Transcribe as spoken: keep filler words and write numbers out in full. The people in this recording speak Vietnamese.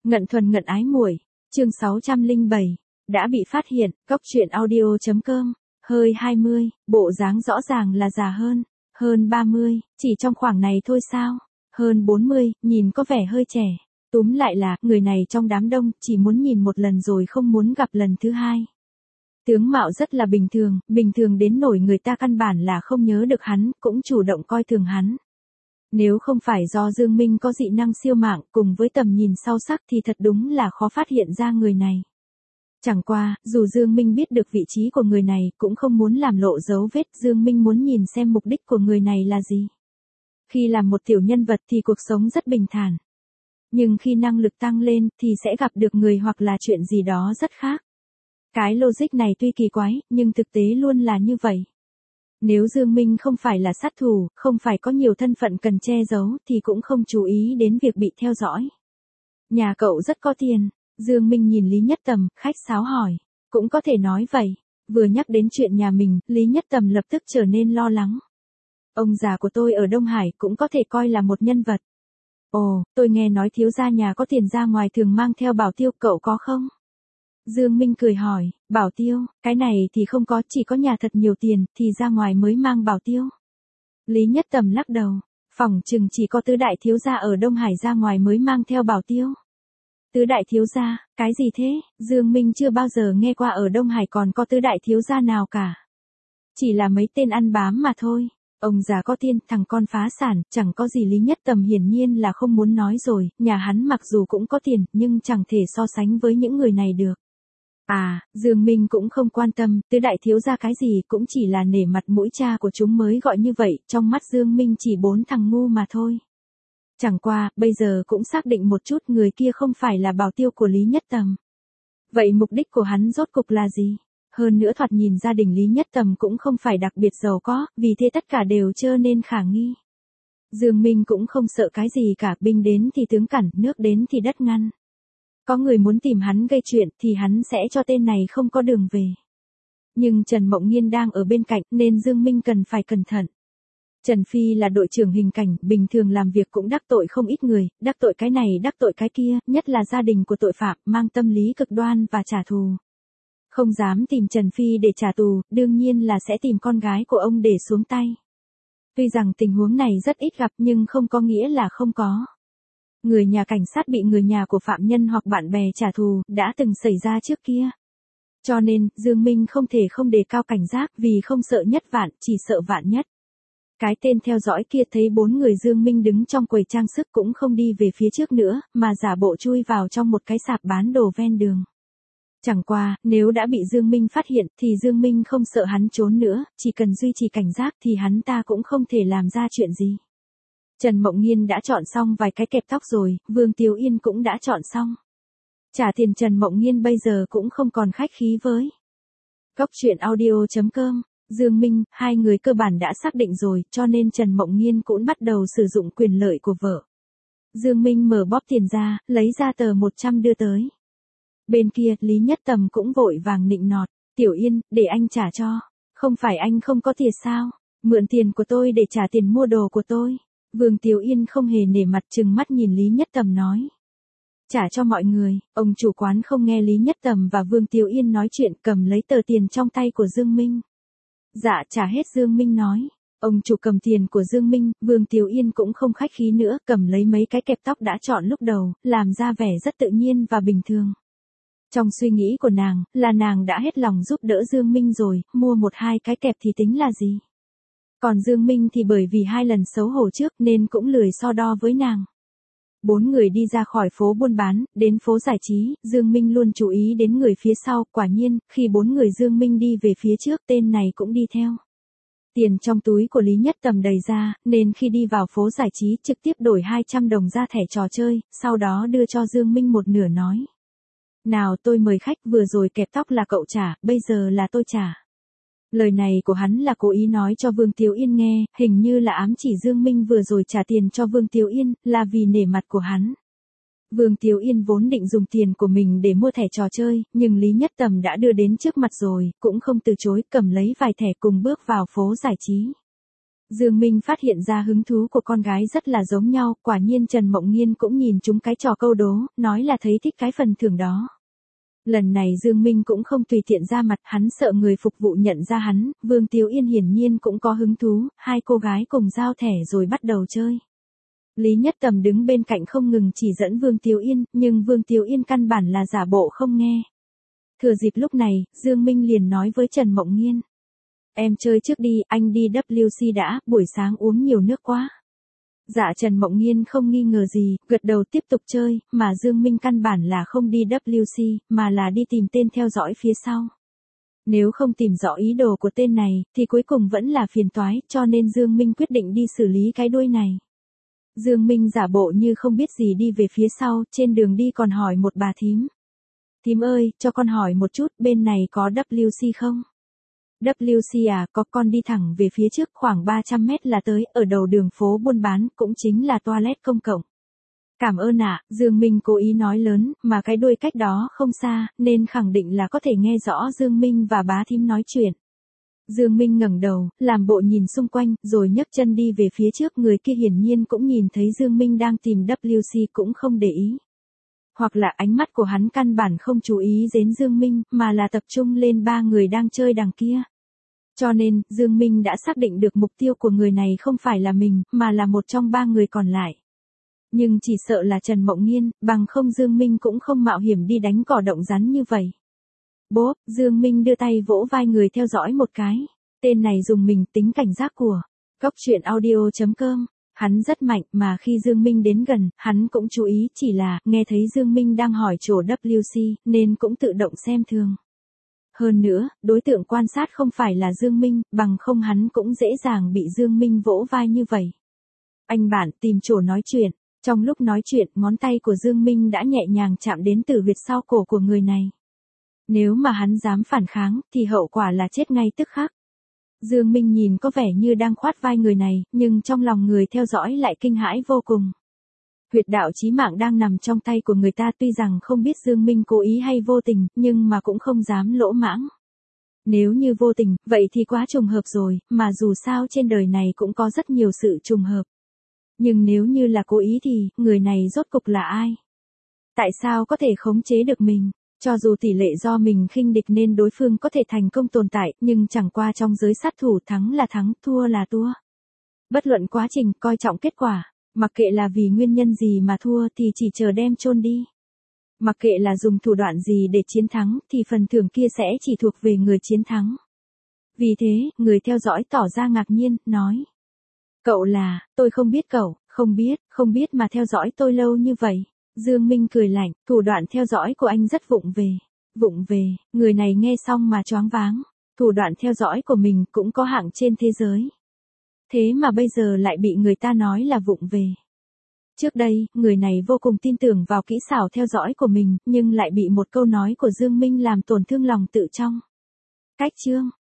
Ngận thuần ngận ái muội, chương sáu trăm lẻ bảy, đã bị phát hiện, góc truyện audio.com, hơi hai mươi, bộ dáng rõ ràng là già hơn, hơn ba mươi, chỉ trong khoảng này thôi sao, hơn bốn mươi, nhìn có vẻ hơi trẻ, túm lại là, người này trong đám đông, chỉ muốn nhìn một lần rồi không muốn gặp lần thứ hai. Tướng mạo rất là bình thường, bình thường đến nỗi người ta căn bản là không nhớ được hắn, cũng chủ động coi thường hắn. Nếu không phải do Dương Minh có dị năng siêu mạng cùng với tầm nhìn sâu sắc thì thật đúng là khó phát hiện ra người này. Chẳng qua, dù Dương Minh biết được vị trí của người này cũng không muốn làm lộ dấu vết, Dương Minh muốn nhìn xem mục đích của người này là gì. Khi làm một tiểu nhân vật thì cuộc sống rất bình thản. Nhưng khi năng lực tăng lên thì sẽ gặp được người hoặc là chuyện gì đó rất khác. Cái logic này tuy kỳ quái, nhưng thực tế luôn là như vậy. Nếu Dương Minh không phải là sát thủ, không phải có nhiều thân phận cần che giấu thì cũng không chú ý đến việc bị theo dõi. Nhà cậu rất có tiền, Dương Minh nhìn Lý Nhất Tầm, khách sáo hỏi. Cũng có thể nói vậy, vừa nhắc đến chuyện nhà mình, Lý Nhất Tầm lập tức trở nên lo lắng. Ông già của tôi ở Đông Hải cũng có thể coi là một nhân vật. Ồ, tôi nghe nói thiếu gia nhà có tiền ra ngoài thường mang theo bảo tiêu, cậu có không? Dương Minh cười hỏi, bảo tiêu, cái này thì không có, chỉ có nhà thật nhiều tiền, thì ra ngoài mới mang bảo tiêu. Lý Nhất Tầm lắc đầu, phỏng chừng chỉ có tứ đại thiếu gia ở Đông Hải ra ngoài mới mang theo bảo tiêu. Tứ đại thiếu gia, cái gì thế? Dương Minh chưa bao giờ nghe qua ở Đông Hải còn có tứ đại thiếu gia nào cả. Chỉ là mấy tên ăn bám mà thôi. Ông già có tiền, thằng con phá sản, chẳng có gì. Lý Nhất Tầm hiển nhiên là không muốn nói rồi, nhà hắn mặc dù cũng có tiền, nhưng chẳng thể so sánh với những người này được. À, Dương Minh cũng không quan tâm, tứ đại thiếu gia cái gì cũng chỉ là nể mặt mũi cha của chúng mới gọi như vậy, trong mắt Dương Minh chỉ bốn thằng ngu mà thôi. Chẳng qua, bây giờ cũng xác định một chút người kia không phải là bảo tiêu của Lý Nhất Tầm. Vậy mục đích của hắn rốt cục là gì? Hơn nữa thoạt nhìn gia đình Lý Nhất Tầm cũng không phải đặc biệt giàu có, vì thế tất cả đều trơ nên khả nghi. Dương Minh cũng không sợ cái gì cả, binh đến thì tướng cản, nước đến thì đất ngăn. Có người muốn tìm hắn gây chuyện thì hắn sẽ cho tên này không có đường về. Nhưng Trần Mộng Nhiên đang ở bên cạnh nên Dương Minh cần phải cẩn thận. Trần Phi là đội trưởng hình cảnh, bình thường làm việc cũng đắc tội không ít người, đắc tội cái này đắc tội cái kia, nhất là gia đình của tội phạm, mang tâm lý cực đoan và trả thù. Không dám tìm Trần Phi để trả thù, đương nhiên là sẽ tìm con gái của ông để xuống tay. Tuy rằng tình huống này rất ít gặp nhưng không có nghĩa là không có. Người nhà cảnh sát bị người nhà của phạm nhân hoặc bạn bè trả thù, đã từng xảy ra trước kia. Cho nên, Dương Minh không thể không đề cao cảnh giác vì không sợ nhất vạn, chỉ sợ vạn nhất. Cái tên theo dõi kia thấy bốn người Dương Minh đứng trong quầy trang sức cũng không đi về phía trước nữa, mà giả bộ chui vào trong một cái sạp bán đồ ven đường. Chẳng qua, nếu đã bị Dương Minh phát hiện thì Dương Minh không sợ hắn trốn nữa, chỉ cần duy trì cảnh giác thì hắn ta cũng không thể làm ra chuyện gì. Trần Mộng Nhiên đã chọn xong vài cái kẹp tóc rồi, Vương Tiếu Yên cũng đã chọn xong. Trả tiền Trần Mộng Nhiên bây giờ cũng không còn khách khí với. Góc truyện audio.com, Dương Minh, hai người cơ bản đã xác định rồi, cho nên Trần Mộng Nhiên cũng bắt đầu sử dụng quyền lợi của vợ. Dương Minh mở bóp tiền ra, lấy ra tờ một trăm đưa tới. Bên kia, Lý Nhất Tầm cũng vội vàng nịnh nọt, Tiểu Yên, để anh trả cho. Không phải anh không có tiền sao? Mượn tiền của tôi để trả tiền mua đồ của tôi. Vương Tiếu Yên không hề nể mặt trừng mắt nhìn Lý Nhất Tầm nói. Trả cho mọi người, ông chủ quán không nghe Lý Nhất Tầm và Vương Tiếu Yên nói chuyện, cầm lấy tờ tiền trong tay của Dương Minh. Dạ trả hết, Dương Minh nói. Ông chủ cầm tiền của Dương Minh, Vương Tiếu Yên cũng không khách khí nữa, cầm lấy mấy cái kẹp tóc đã chọn lúc đầu, làm ra vẻ rất tự nhiên và bình thường. Trong suy nghĩ của nàng, là nàng đã hết lòng giúp đỡ Dương Minh rồi, mua một hai cái kẹp thì tính là gì. Còn Dương Minh thì bởi vì hai lần xấu hổ trước nên cũng lười so đo với nàng. Bốn người đi ra khỏi phố buôn bán, đến phố giải trí, Dương Minh luôn chú ý đến người phía sau, quả nhiên, khi bốn người Dương Minh đi về phía trước tên này cũng đi theo. Tiền trong túi của Lý Nhất Tầm đầy ra, nên khi đi vào phố giải trí trực tiếp đổi hai trăm đồng ra thẻ trò chơi, sau đó đưa cho Dương Minh một nửa nói. Nào tôi mời khách, vừa rồi kẹp tóc là cậu trả, bây giờ là tôi trả. Lời này của hắn là cố ý nói cho Vương Tiếu Yên nghe, hình như là ám chỉ Dương Minh vừa rồi trả tiền cho Vương Tiếu Yên, là vì nể mặt của hắn. Vương Tiếu Yên vốn định dùng tiền của mình để mua thẻ trò chơi, nhưng Lý Nhất Tầm đã đưa đến trước mặt rồi, cũng không từ chối, cầm lấy vài thẻ cùng bước vào phố giải trí. Dương Minh phát hiện ra hứng thú của con gái rất là giống nhau, quả nhiên Trần Mộng Nghiên cũng nhìn chúng cái trò câu đố, nói là thấy thích cái phần thưởng đó. Lần này Dương Minh cũng không tùy tiện ra mặt, hắn sợ người phục vụ nhận ra hắn, Vương Tiếu Yên hiển nhiên cũng có hứng thú, hai cô gái cùng giao thẻ rồi bắt đầu chơi. Lý Nhất Tầm đứng bên cạnh không ngừng chỉ dẫn Vương Tiếu Yên, nhưng Vương Tiếu Yên căn bản là giả bộ không nghe. Thừa dịp lúc này, Dương Minh liền nói với Trần Mộng Nghiên. Em chơi trước đi, anh đi W C đã, buổi sáng uống nhiều nước quá. Dạ Trần Mộng Nghiên không nghi ngờ gì, gật đầu tiếp tục chơi, mà Dương Minh căn bản là không đi W C, mà là đi tìm tên theo dõi phía sau. Nếu không tìm rõ ý đồ của tên này, thì cuối cùng vẫn là phiền toái, cho nên Dương Minh quyết định đi xử lý cái đuôi này. Dương Minh giả bộ như không biết gì đi về phía sau, trên đường đi còn hỏi một bà thím. Thím ơi, cho con hỏi một chút, bên này có W C không? W C à, có, con đi thẳng về phía trước khoảng ba trăm mét là tới, ở đầu đường phố buôn bán, cũng chính là toilet công cộng. Cảm ơn ạ, Dương Minh cố ý nói lớn, mà cái đuôi cách đó không xa, nên khẳng định là có thể nghe rõ Dương Minh và bá thím nói chuyện. Dương Minh ngẩng đầu, làm bộ nhìn xung quanh, rồi nhấc chân đi về phía trước, người kia hiển nhiên cũng nhìn thấy Dương Minh đang tìm W C cũng không để ý. Hoặc là ánh mắt của hắn căn bản không chú ý đến Dương Minh, mà là tập trung lên ba người đang chơi đằng kia. Cho nên, Dương Minh đã xác định được mục tiêu của người này không phải là mình, mà là một trong ba người còn lại. Nhưng chỉ sợ là Trần Mộng Nghiên, bằng không Dương Minh cũng không mạo hiểm đi đánh cỏ động rắn như vậy. Bốp, Dương Minh đưa tay vỗ vai người theo dõi một cái. Tên này dùng mình tính cảnh giác của. Cốc truyện audio chấm com. Hắn rất mạnh mà khi Dương Minh đến gần, hắn cũng chú ý, chỉ là nghe thấy Dương Minh đang hỏi chỗ W C, nên cũng tự động xem thường. Hơn nữa, đối tượng quan sát không phải là Dương Minh, bằng không hắn cũng dễ dàng bị Dương Minh vỗ vai như vậy. Anh bạn tìm chỗ nói chuyện. Trong lúc nói chuyện, ngón tay của Dương Minh đã nhẹ nhàng chạm đến tử huyệt sau cổ của người này. Nếu mà hắn dám phản kháng, thì hậu quả là chết ngay tức khắc. Dương Minh nhìn có vẻ như đang khoát vai người này, nhưng trong lòng người theo dõi lại kinh hãi vô cùng. Huyệt đạo chí mạng đang nằm trong tay của người ta, tuy rằng không biết Dương Minh cố ý hay vô tình, nhưng mà cũng không dám lỗ mãng. Nếu như vô tình, vậy thì quá trùng hợp rồi, mà dù sao trên đời này cũng có rất nhiều sự trùng hợp. Nhưng nếu như là cố ý thì, người này rốt cục là ai? Tại sao có thể khống chế được mình? Cho dù tỷ lệ do mình khinh địch nên đối phương có thể thành công tồn tại, nhưng chẳng qua trong giới sát thủ thắng là thắng, thua là thua. Bất luận quá trình, coi trọng kết quả, mặc kệ là vì nguyên nhân gì mà thua thì chỉ chờ đem chôn đi. Mặc kệ là dùng thủ đoạn gì để chiến thắng thì phần thưởng kia sẽ chỉ thuộc về người chiến thắng. Vì thế, người theo dõi tỏ ra ngạc nhiên, nói. Cậu là, tôi không biết cậu, không biết, không biết mà theo dõi tôi lâu như vậy. Dương Minh cười lạnh, thủ đoạn theo dõi của anh rất vụng về. Vụng về, người này nghe xong mà choáng váng. Thủ đoạn theo dõi của mình cũng có hạng trên thế giới. Thế mà bây giờ lại bị người ta nói là vụng về. Trước đây, người này vô cùng tin tưởng vào kỹ xảo theo dõi của mình, nhưng lại bị một câu nói của Dương Minh làm tổn thương lòng tự trọng. Cách chương